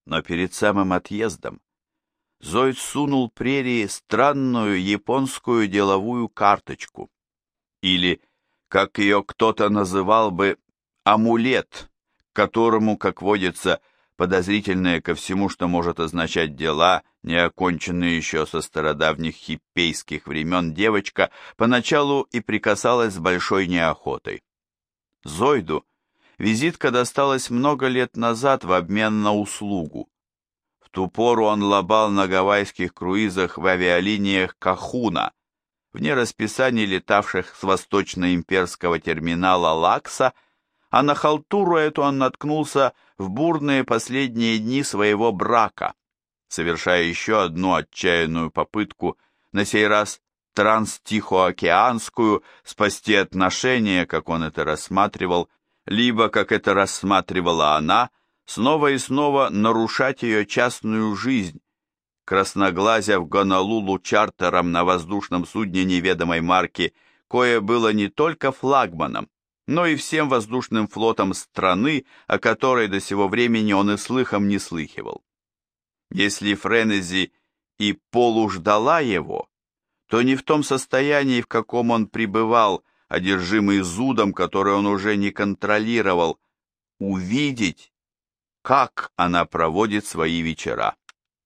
Но перед самым отъездом Зойд сунул прерии странную японскую деловую карточку, или, как ее кто-то называл бы, амулет, к которому, как водится, подозрительные ко всему, что может означать дела, не оконченные еще со стародавних хиппейских времен, девочка поначалу и прикасалась с большой неохотой. Зойду визитка досталась много лет назад в обмен на услугу. В ту пору он лобал на гавайских круизах в авиалиниях Кахуна, вне расписаний летавших с восточно-имперского терминала Лакса, а на халтуру эту он наткнулся в бурные последние дни своего брака, совершая еще одну отчаянную попытку, на сей раз транстихоокеанскую, спасти отношения, как он это рассматривал, либо, как это рассматривала она, снова и снова нарушать ее частную жизнь, красноглазя в Гонолулу чартером на воздушном судне неведомой марки, кое было не только флагманом, но и всем воздушным флотом страны, о которой до сего времени он и слыхом не слыхивал. Если Френези и полуждала его, то не в том состоянии, в каком он пребывал, одержимый зудом, который он уже не контролировал, увидеть, как она проводит свои вечера.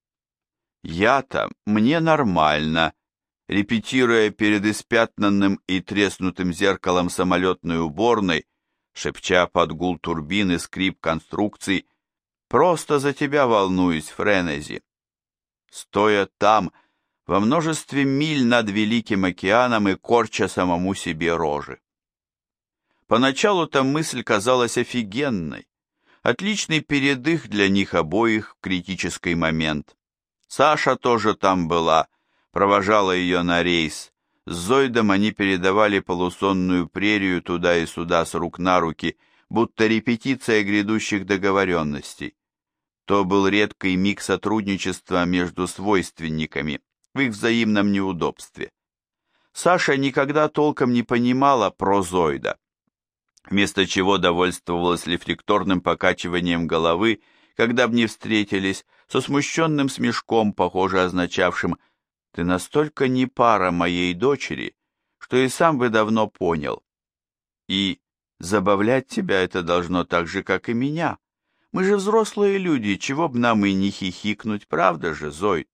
Я-то, мне нормально, репетируя перед испятнанным и треснутым зеркалом самолетной уборной, шепча под гул турбин и скрип конструкций, просто за тебя волнуюсь, Френези. Стоя там, во множестве миль над Великим океаном и корча самому себе рожи. Поначалу-то мысль казалась офигенной, отличный передых для них обоих в критический момент. Саша тоже там была, провожала ее на рейс. С Зойдом они передавали полусонную прерию туда и сюда с рук на руки, будто репетиция грядущих договоренностей. То был редкий миг сотрудничества между свойственниками в их взаимном неудобстве. Саша никогда толком не понимала про Зойда, вместо чего довольствовалась рефлекторным покачиванием головы, когда б не встретились, со смущенным смешком, похоже означавшим «Ты настолько не пара моей дочери, что и сам бы давно понял. И забавлять тебя это должно так же, как и меня. Мы же взрослые люди, чего б нам и не хихикнуть, правда же, Зойд?»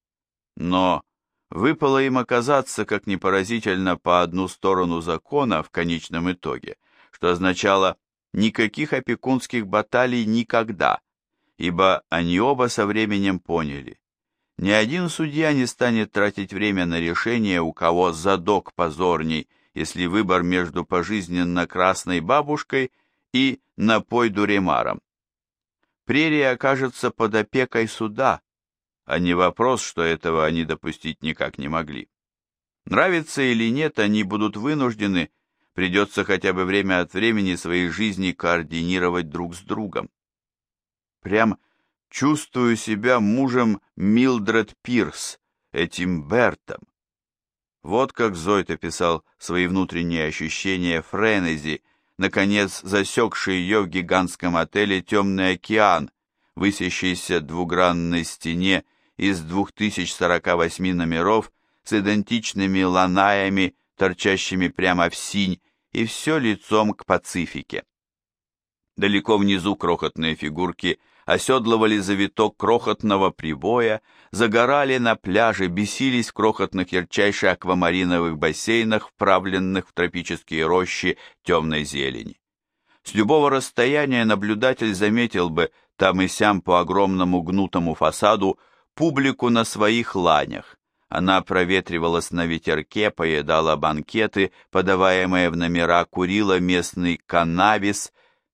Но выпало им оказаться, как ни поразительно, по одну сторону закона в конечном итоге, что означало «никаких опекунских баталий никогда», ибо они оба со временем поняли. Ни один судья не станет тратить время на решение, у кого задок позорней, если выбор между пожизненно красной бабушкой и напой дуремаром. Прерия окажется под опекой суда, а не вопрос, что этого они допустить никак не могли. Нравится или нет, они будут вынуждены, придется хотя бы время от времени свои жизни координировать друг с другом. Прям чувствую себя мужем Милдред Пирс, этим Бертом. Вот как Зойд описал свои внутренние ощущения Френези, наконец засекший ее в гигантском отеле «Темный океан», высящейся двугранной стене из 2048 номеров с идентичными ланаями, торчащими прямо в синь, и все лицом к Пацифике. Далеко внизу крохотные фигурки оседлывали завиток крохотного прибоя, загорали на пляже, бесились в крохотных ярчайших аквамариновых бассейнах, вправленных в тропические рощи темной зелени. С любого расстояния наблюдатель заметил бы там и сям по огромному гнутому фасаду публику на своих ланях. Она проветривалась на ветерке, поедала банкеты, подаваемые в номера, курила местный каннабис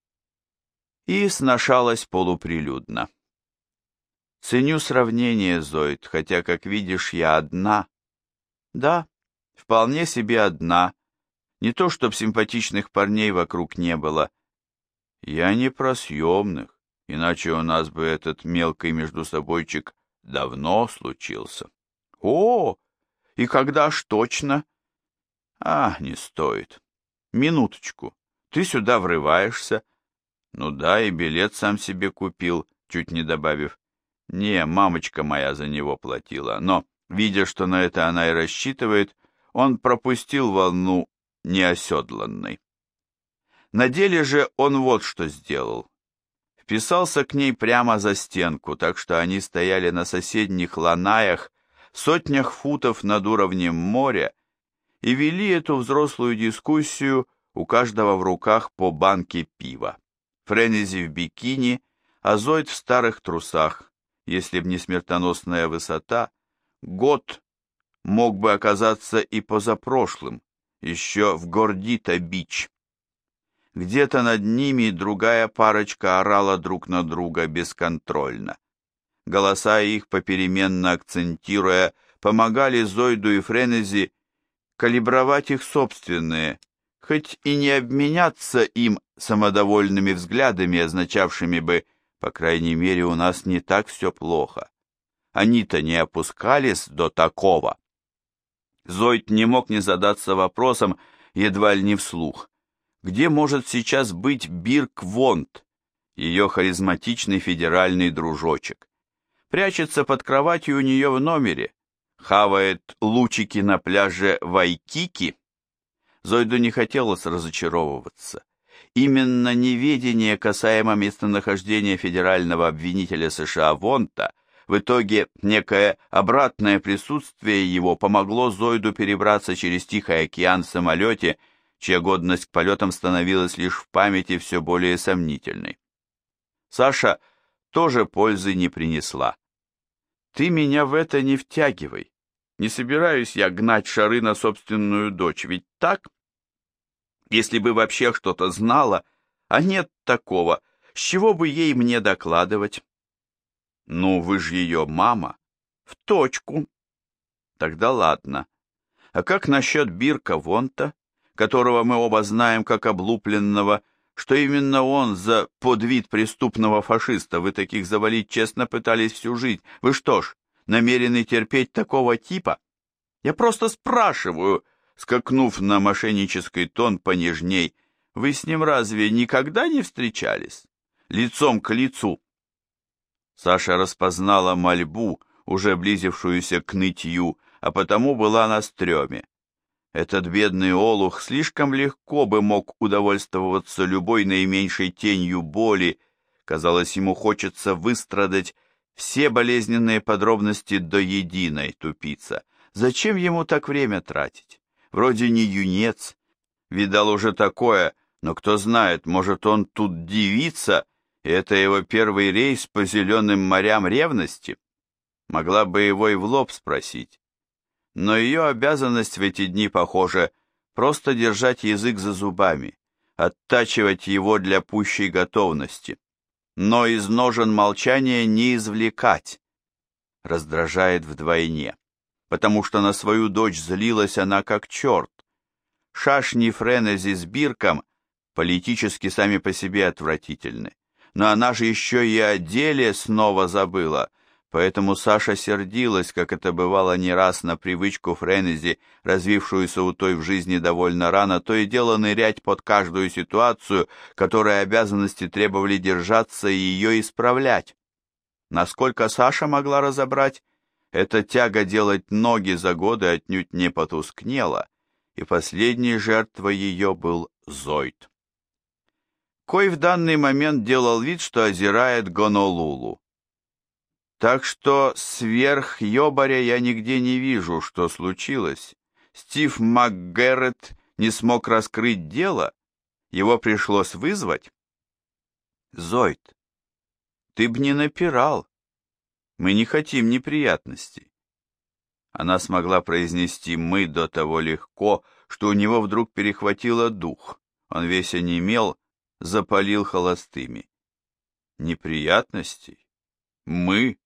и сношалась полуприлюдно. Ценю сравнение, Зойд, хотя, как видишь, я одна. Да, вполне себе одна. Не то, чтоб симпатичных парней вокруг не было. Я не про съемных, иначе у нас бы этот мелкий междусобойчик давно случился. О, и когда ж точно? А, не стоит. Минуточку. Ты сюда врываешься. Ну да, и билет сам себе купил. чуть не добавив: «Не, мамочка моя за него платила», но, видя, что на это она и рассчитывает, он пропустил волну неоседланной. На деле же он вот что сделал. Вписался к ней прямо за стенку, так что они стояли на соседних ланаях, сотнях футов над уровнем моря, и вели эту взрослую дискуссию, у каждого в руках по банке пива. Френези в бикини, а Зойд в старых трусах. Если б не смертоносная высота, год мог бы оказаться и позапрошлым, еще в Гордита-Бич. Где-то над ними другая парочка орала друг на друга бесконтрольно. Голоса их, попеременно акцентируя, помогали Зойду и Френези калибровать их собственные, хоть и не обменяться им самодовольными взглядами, означавшими бы: по крайней мере, у нас не так все плохо. Они-то не опускались до такого. Зойд не мог не задаться вопросом, едва ли не вслух: где может сейчас быть Бирк Вонт, ее харизматичный федеральный дружочек? Прячется под кроватью у нее в номере, хавает лучики на пляже Вайкики. Зойду не хотелось разочаровываться. Именно неведение касаемо местонахождения федерального обвинителя США Вонта, в итоге некое обратное присутствие его, помогло Зойду перебраться через Тихий океан в самолете, чья годность к полетам становилась лишь в памяти все более сомнительной. Саша тоже пользы не принесла. «Ты меня в это не втягивай. Не собираюсь я гнать шары на собственную дочь, ведь так? Если бы вообще что-то знала, а нет такого, с чего бы ей мне докладывать?» «Ну, вы же ее мама». «В точку». «Тогда ладно. А как насчет Бирка Вонта, которого мы оба знаем как облупленного, что именно он за подвид преступного фашиста, вы таких завалить честно пытались всю жизнь? Вы что ж, намерены терпеть такого типа? Я просто спрашиваю», скакнув на мошеннический тон понежней, «вы с ним разве никогда не встречались? Лицом к лицу?» Саша распознала мольбу, уже близившуюся к нытью, а потому была на стреме. Этот бедный олух слишком легко бы мог удовольствоваться любой наименьшей тенью боли. Казалось, ему хочется выстрадать все болезненные подробности до единой, тупица. Зачем ему так время тратить? Вроде не юнец, видал уже такое, но кто знает, может, он тут девица, и это его первый рейс по зеленым морям ревности? Могла бы его и в лоб спросить. Но ее обязанность в эти дни, похоже, просто держать язык за зубами, оттачивать его для пущей готовности, но из ножен молчания не извлекать. Раздражает вдвойне, потому что на свою дочь злилась она как черт. Шашни Френези с Бирком политически сами по себе отвратительны, но она же еще и о деле снова забыла. Поэтому Саша сердилась, как это бывало не раз, на привычку Френези, развившуюся у той в жизни довольно рано, то и дело нырять под каждую ситуацию, которой обязанности требовали держаться и ее исправлять. Насколько Саша могла разобрать, эта тяга делать ноги за годы отнюдь не потускнела, и последней жертвой ее был Зойд. Кой в данный момент делал вид, что озирает Гонолулу. Так что сверх ёбаря я нигде не вижу, что случилось. Стив МакГеррет не смог раскрыть дело, его пришлось вызвать. Зойд, ты б не напирал, мы не хотим неприятностей. Она смогла произнести «мы» до того легко, что у него вдруг перехватило дух. Он весь онемел, запалил холостыми. Неприятностей? Мы?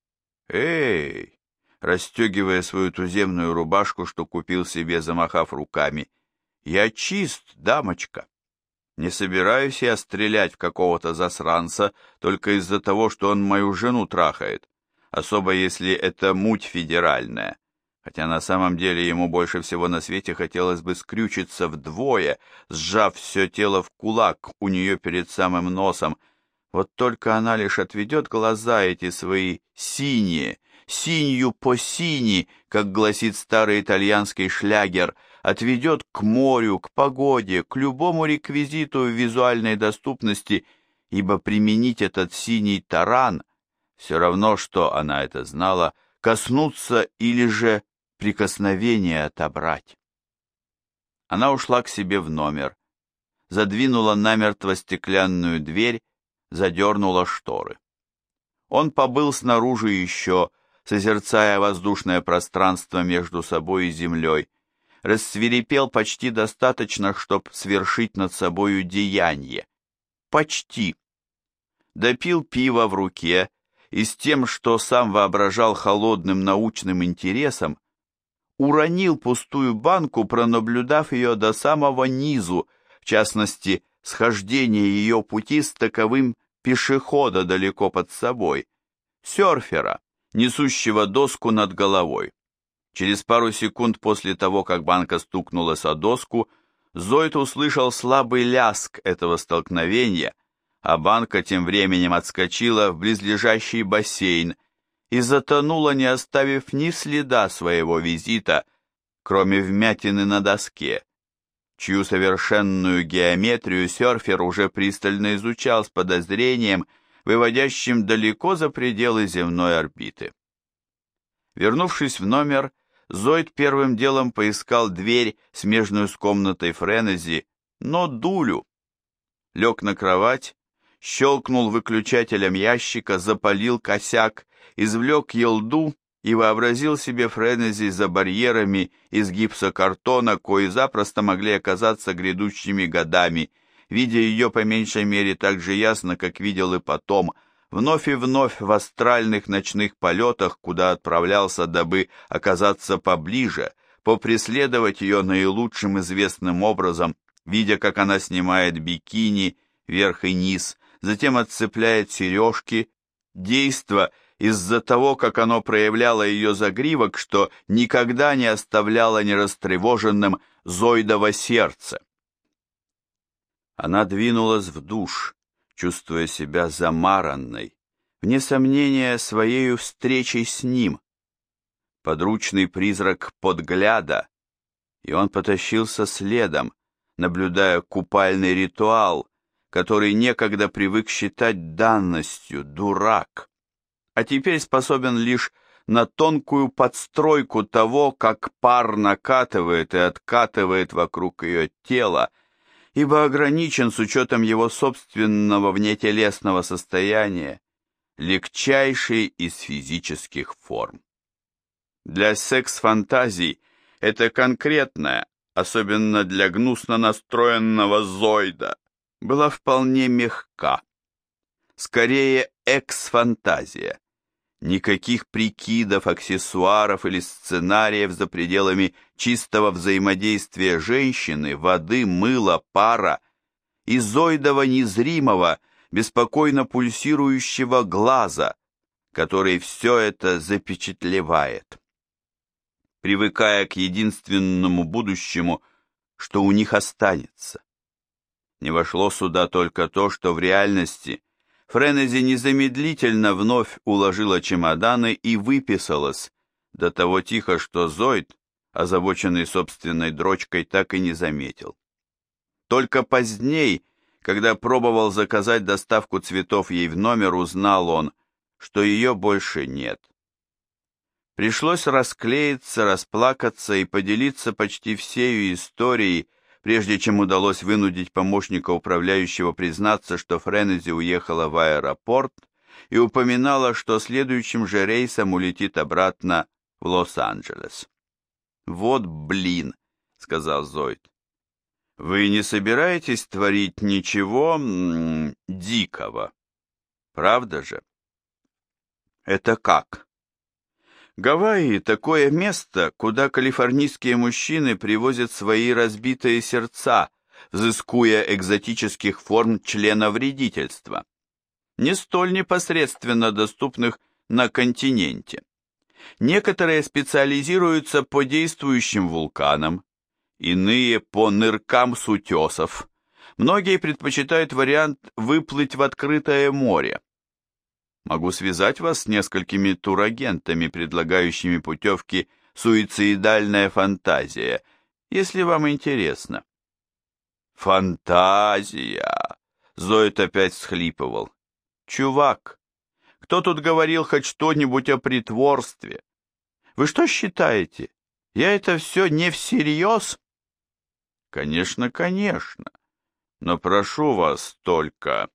Эй! Расстегивая свою туземную рубашку, что купил себе, замахав руками. Я чист, дамочка. Не собираюсь я стрелять в какого-то засранца только из-за того, что он мою жену трахает, особо если это муть федеральная. Хотя на самом деле ему больше всего на свете хотелось бы скрючиться вдвое, сжав все тело в кулак у нее перед самым носом, Вот только она лишь отведет глаза эти свои синие, синью по сини, как гласит старый итальянский шлягер, отведет к морю, к погоде, к любому реквизиту визуальной доступности, ибо применить этот синий таран, все равно, что она это знала, коснуться или же прикосновение отобрать. Она ушла к себе в номер, задвинула намертво стеклянную дверь, задернула шторы. Он побыл снаружи еще, созерцая воздушное пространство между собой и землей, рассвирепел почти достаточно, чтобы свершить над собою деяние. Почти. Допил пиво в руке и с тем, что сам воображал холодным научным интересом, уронил пустую банку, пронаблюдав ее до самого низу, в частности, схождение ее пути с таковым пешехода далеко под собой, серфера, несущего доску над головой. Через пару секунд после того, как банка стукнулась о доску, Зойд услышал слабый ляск этого столкновения, а банка тем временем отскочила в близлежащий бассейн и затонула, не оставив ни следа своего визита, кроме вмятины на доске, чью совершенную геометрию серфер уже пристально изучал с подозрением, выводящим далеко за пределы земной орбиты. Вернувшись в номер, Зойд первым делом поискал дверь, смежную с комнатой Френези, но дулю. Лег на кровать, щелкнул выключателем ящика, запалил косяк, извлек елду и вообразил себе Френези за барьерами из гипсокартона, кои запросто могли оказаться грядущими годами, видя ее по меньшей мере так же ясно, как видел и потом, вновь и вновь в астральных ночных полетах, куда отправлялся, дабы оказаться поближе, попреследовать ее наилучшим известным образом, видя, как она снимает бикини, верх и низ, затем отцепляет сережки, действо из-за того, как оно проявляло ее загривок, что никогда не оставляло нерастревоженным Зойдово сердце. Она двинулась в душ, чувствуя себя замаранной, вне сомнения, своею встречей с ним. Подручный призрак подгляда, и он потащился следом, наблюдая купальный ритуал, который некогда привык считать данностью, дурак, а теперь способен лишь на тонкую подстройку того, как пар накатывает и откатывает вокруг ее тела, ибо ограничен с учетом его собственного внетелесного состояния, легчайшей из физических форм. Для секс-фантазий это конкретная, особенно для гнусно настроенного Зойда, была вполне мягка. Скорее, экс-фантазия. Никаких прикидов, аксессуаров или сценариев за пределами чистого взаимодействия женщины, воды, мыла, пара и Зойдова незримого, беспокойно пульсирующего глаза, который все это запечатлевает. Привыкая к единственному будущему, что у них останется. Не вошло сюда только то, что в реальности Френези незамедлительно вновь уложила чемоданы и выписалась, до того тихо, что Зойд, озабоченный собственной дрочкой, так и не заметил. Только поздней, когда пробовал заказать доставку цветов ей в номер, узнал он, что ее больше нет. Пришлось расклеиться, расплакаться и поделиться почти всею историей, прежде чем удалось вынудить помощника управляющего признаться, что Френези уехала в аэропорт и упоминала, что следующим же рейсом улетит обратно в Лос-Анджелес. «Вот блин», — сказал Зойд. «Вы не собираетесь творить ничего дикого, правда же?» «Это как?» Гавайи – такое место, куда калифорнийские мужчины привозят свои разбитые сердца, взыскуя экзотических форм членовредительства, не столь непосредственно доступных на континенте. Некоторые специализируются по действующим вулканам, иные по ныркам с утесов, Многие предпочитают вариант выплыть в открытое море. Могу связать вас с несколькими турагентами, предлагающими путевки «Суицидальная фантазия», если вам интересно. Фантазия! Зоид опять всхлипывал. Чувак, кто тут говорил хоть что-нибудь о притворстве? Вы что считаете? Я это все не всерьез? Конечно, конечно. Но прошу вас только...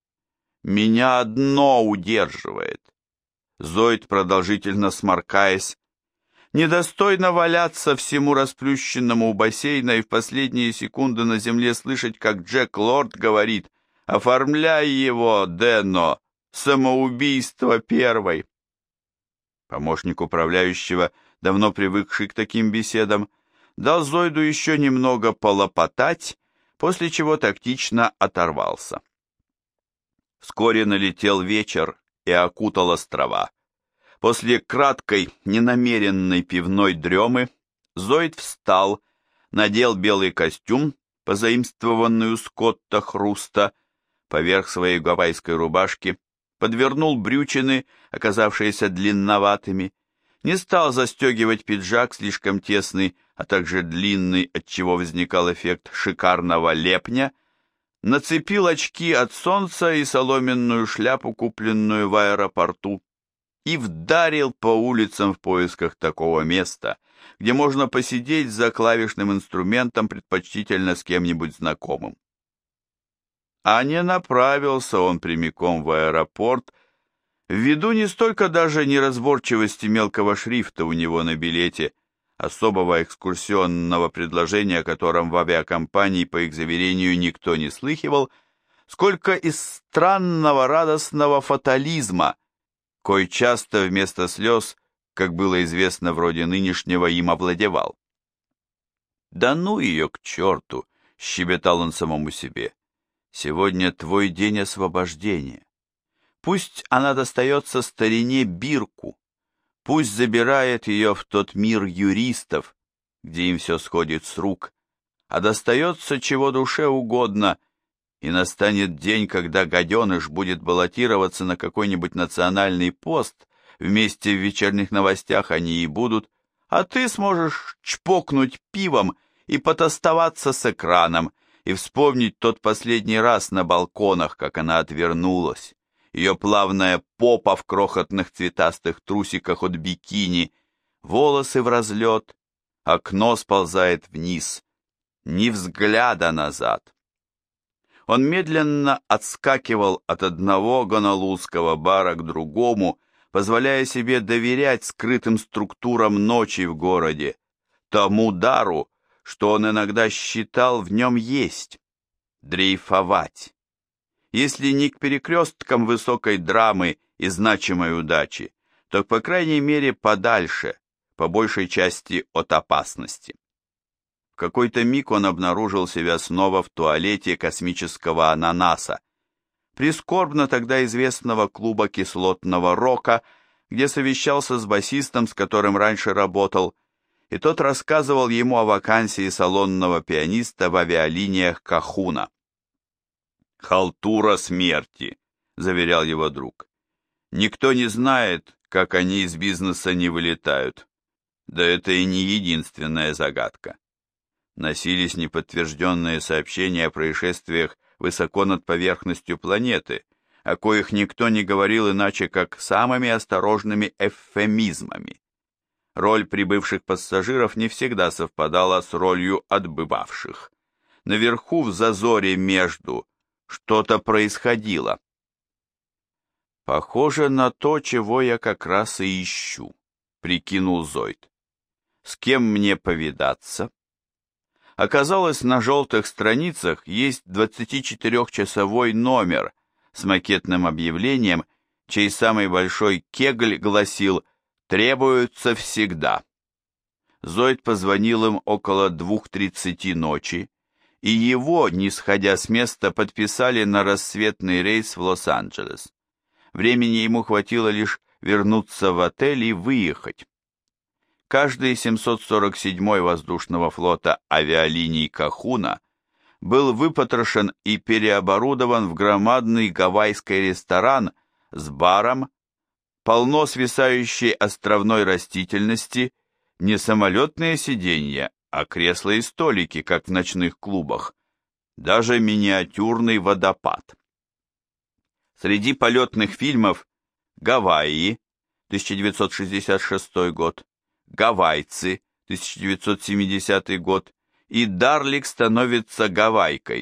Меня одно удерживает. Зоид, продолжительно сморкаясь, недостойно валяться всему расплющенному у бассейна и в последние секунды на земле слышать, как Джек Лорд говорит: «Оформляй его, Дено, самоубийство первой». Помощник управляющего, давно привыкший к таким беседам, дал Зоиду еще немного полопотать, после чего тактично оторвался. Вскоре налетел вечер и окутал острова. После краткой, ненамеренной пивной дремы Зоид встал, надел белый костюм, позаимствованный у Скотта Хруста, поверх своей гавайской рубашки, подвернул брючины, оказавшиеся длинноватыми, не стал застегивать пиджак слишком тесный, а также длинный, отчего возникал эффект шикарного лепня, нацепил очки от солнца и соломенную шляпу, купленную в аэропорту, и вдарил по улицам в поисках такого места, где можно посидеть за клавишным инструментом, предпочтительно с кем-нибудь знакомым. А не направился он прямиком в аэропорт, ввиду не столько даже неразборчивости мелкого шрифта у него на билете, особого экскурсионного предложения, о котором в авиакомпании, по их заверению, никто не слыхивал, сколько из странного радостного фатализма, кой часто вместо слез, как было известно вроде нынешнего, им овладевал. «Да ну ее к черту!» — щебетал он самому себе. «Сегодня твой день освобождения. Пусть она достается старине Бирку, пусть забирает ее в тот мир юристов, где им все сходит с рук, а достается чего душе угодно, и настанет день, когда гаденыш будет баллотироваться на какой-нибудь национальный пост, вместе в вечерних новостях они и будут, а ты сможешь чпокнуть пивом и потостоваться с экраном, и вспомнить тот последний раз на балконах, как она отвернулась. Ее плавная попа в крохотных цветастых трусиках от бикини, волосы в разлет, окно сползает вниз, ни взгляда назад. Он медленно отскакивал от одного гонолулского бара к другому, позволяя себе доверять скрытым структурам ночи в городе, тому дару, что он иногда считал в нем есть, дрейфовать. Если не к перекресткам высокой драмы и значимой удачи, то, по крайней мере, подальше, по большей части от опасности. В какой-то миг он обнаружил себя снова в туалете космического ананаса, прискорбно тогда известного клуба кислотного рока, где совещался с басистом, с которым раньше работал, и тот рассказывал ему о вакансии салонного пианиста в авиалиниях Кахуна. «Халтура смерти», — заверял его друг. «Никто не знает, как они из бизнеса не вылетают. Да это и не единственная загадка». Носились неподтвержденные сообщения о происшествиях высоко над поверхностью планеты, о коих никто не говорил иначе, как самыми осторожными эвфемизмами. Роль прибывших пассажиров не всегда совпадала с ролью отбывавших. Наверху, в зазоре между, что-то происходило. «Похоже на то, чего я как раз и ищу», — прикинул Зоид. «С кем мне повидаться?» Оказалось, на желтых страницах есть 24-часовой номер с макетным объявлением, чей самый большой кегль гласил «Требуются всегда». Зоид позвонил им около 2:30 ночи, и его, не сходя с места, подписали на рассветный рейс в Лос-Анджелес. Времени ему хватило лишь вернуться в отель и выехать. Каждый 747-й воздушного флота авиалиний Кахуна был выпотрошен и переоборудован в громадный гавайский ресторан с баром, полно свисающей островной растительности, не самолетные сиденья, а кресла и столики, как в ночных клубах, даже миниатюрный водопад. Среди полетных фильмов «Гавайи» 1966 год, «Гавайцы» 1970 год и «Дарлик становится гавайкой»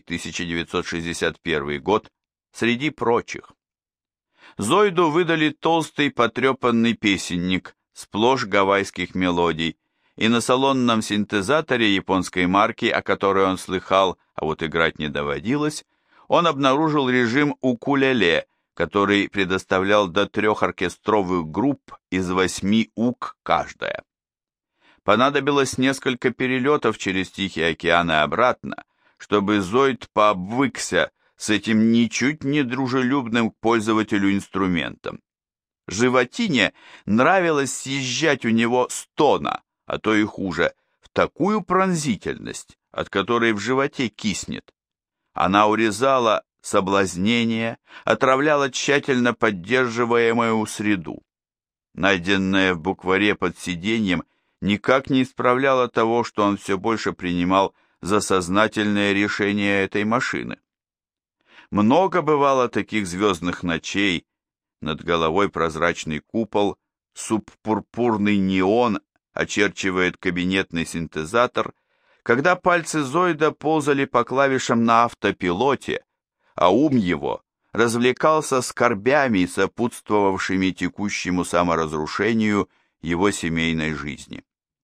1961 год, среди прочих. Зойду выдали толстый потрепанный песенник, сплошь гавайских мелодий, и на салонном синтезаторе японской марки, о которой он слыхал, а вот играть не доводилось, он обнаружил режим укулеле, который предоставлял до 3 оркестровых групп из 8 ук каждая. Понадобилось несколько перелетов через Тихий океан и обратно, чтобы Зойд пообвыкся с этим ничуть не дружелюбным к пользователю инструментом. Животине нравилось съезжать у него с тона, а то и хуже, в такую пронзительность, от которой в животе киснет. Она урезала соблазнение, отравляла тщательно поддерживаемую среду. Найденное в букваре под сиденьем никак не исправляло того, что он все больше принимал за сознательное решение этой машины. Много бывало таких звездных ночей, над головой прозрачный купол, субпурпурный неон очерчивает кабинетный синтезатор, когда пальцы Зойда ползали по клавишам на автопилоте, а ум его развлекался скорбями, сопутствовавшими текущему саморазрушению его семейной жизни.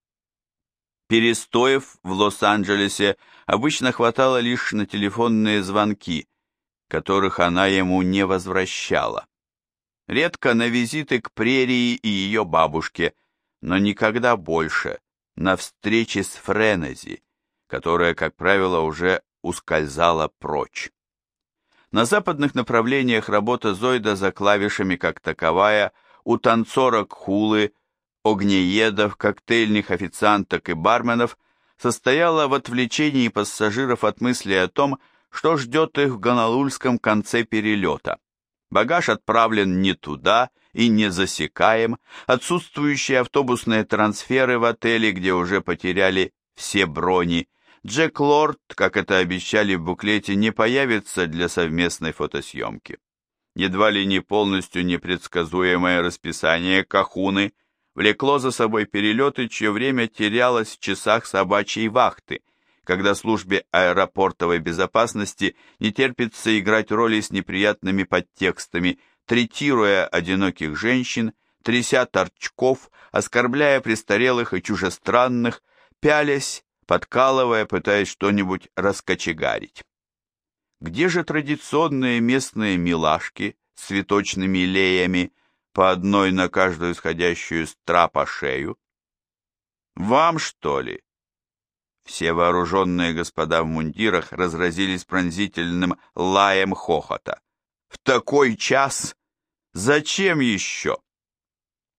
Перестоев в Лос-Анджелесе обычно хватало лишь на телефонные звонки, которых она ему не возвращала. Редко на визиты к Прерии и ее бабушке, но никогда больше на встречи с Френези, которая, как правило, уже ускользала прочь. На западных направлениях работа Зойда за клавишами как таковая у танцорок хулы, огнеедов, коктейльных официанток и барменов состояла в отвлечении пассажиров от мысли о том, что ждет их в Гонолульском конце перелета. Багаж отправлен не туда и не засекаем, отсутствующие автобусные трансферы в отеле, где уже потеряли все брони. Джек Лорд, как это обещали в буклете, не появится для совместной фотосъемки. Едва ли не полностью непредсказуемое расписание Кахуны влекло за собой перелеты, чье время терялось в часах собачьей вахты, когда службе аэропортовой безопасности не терпится играть роли с неприятными подтекстами, третируя одиноких женщин, тряся торчков, оскорбляя престарелых и чужестранных, пялясь, подкалывая, пытаясь что-нибудь раскочегарить. Где же традиционные местные милашки с цветочными леями, по одной на каждую сходящую с трапа шею? Вам, что ли? Все вооруженные господа в мундирах разразились пронзительным лаем хохота. В такой час? Зачем еще?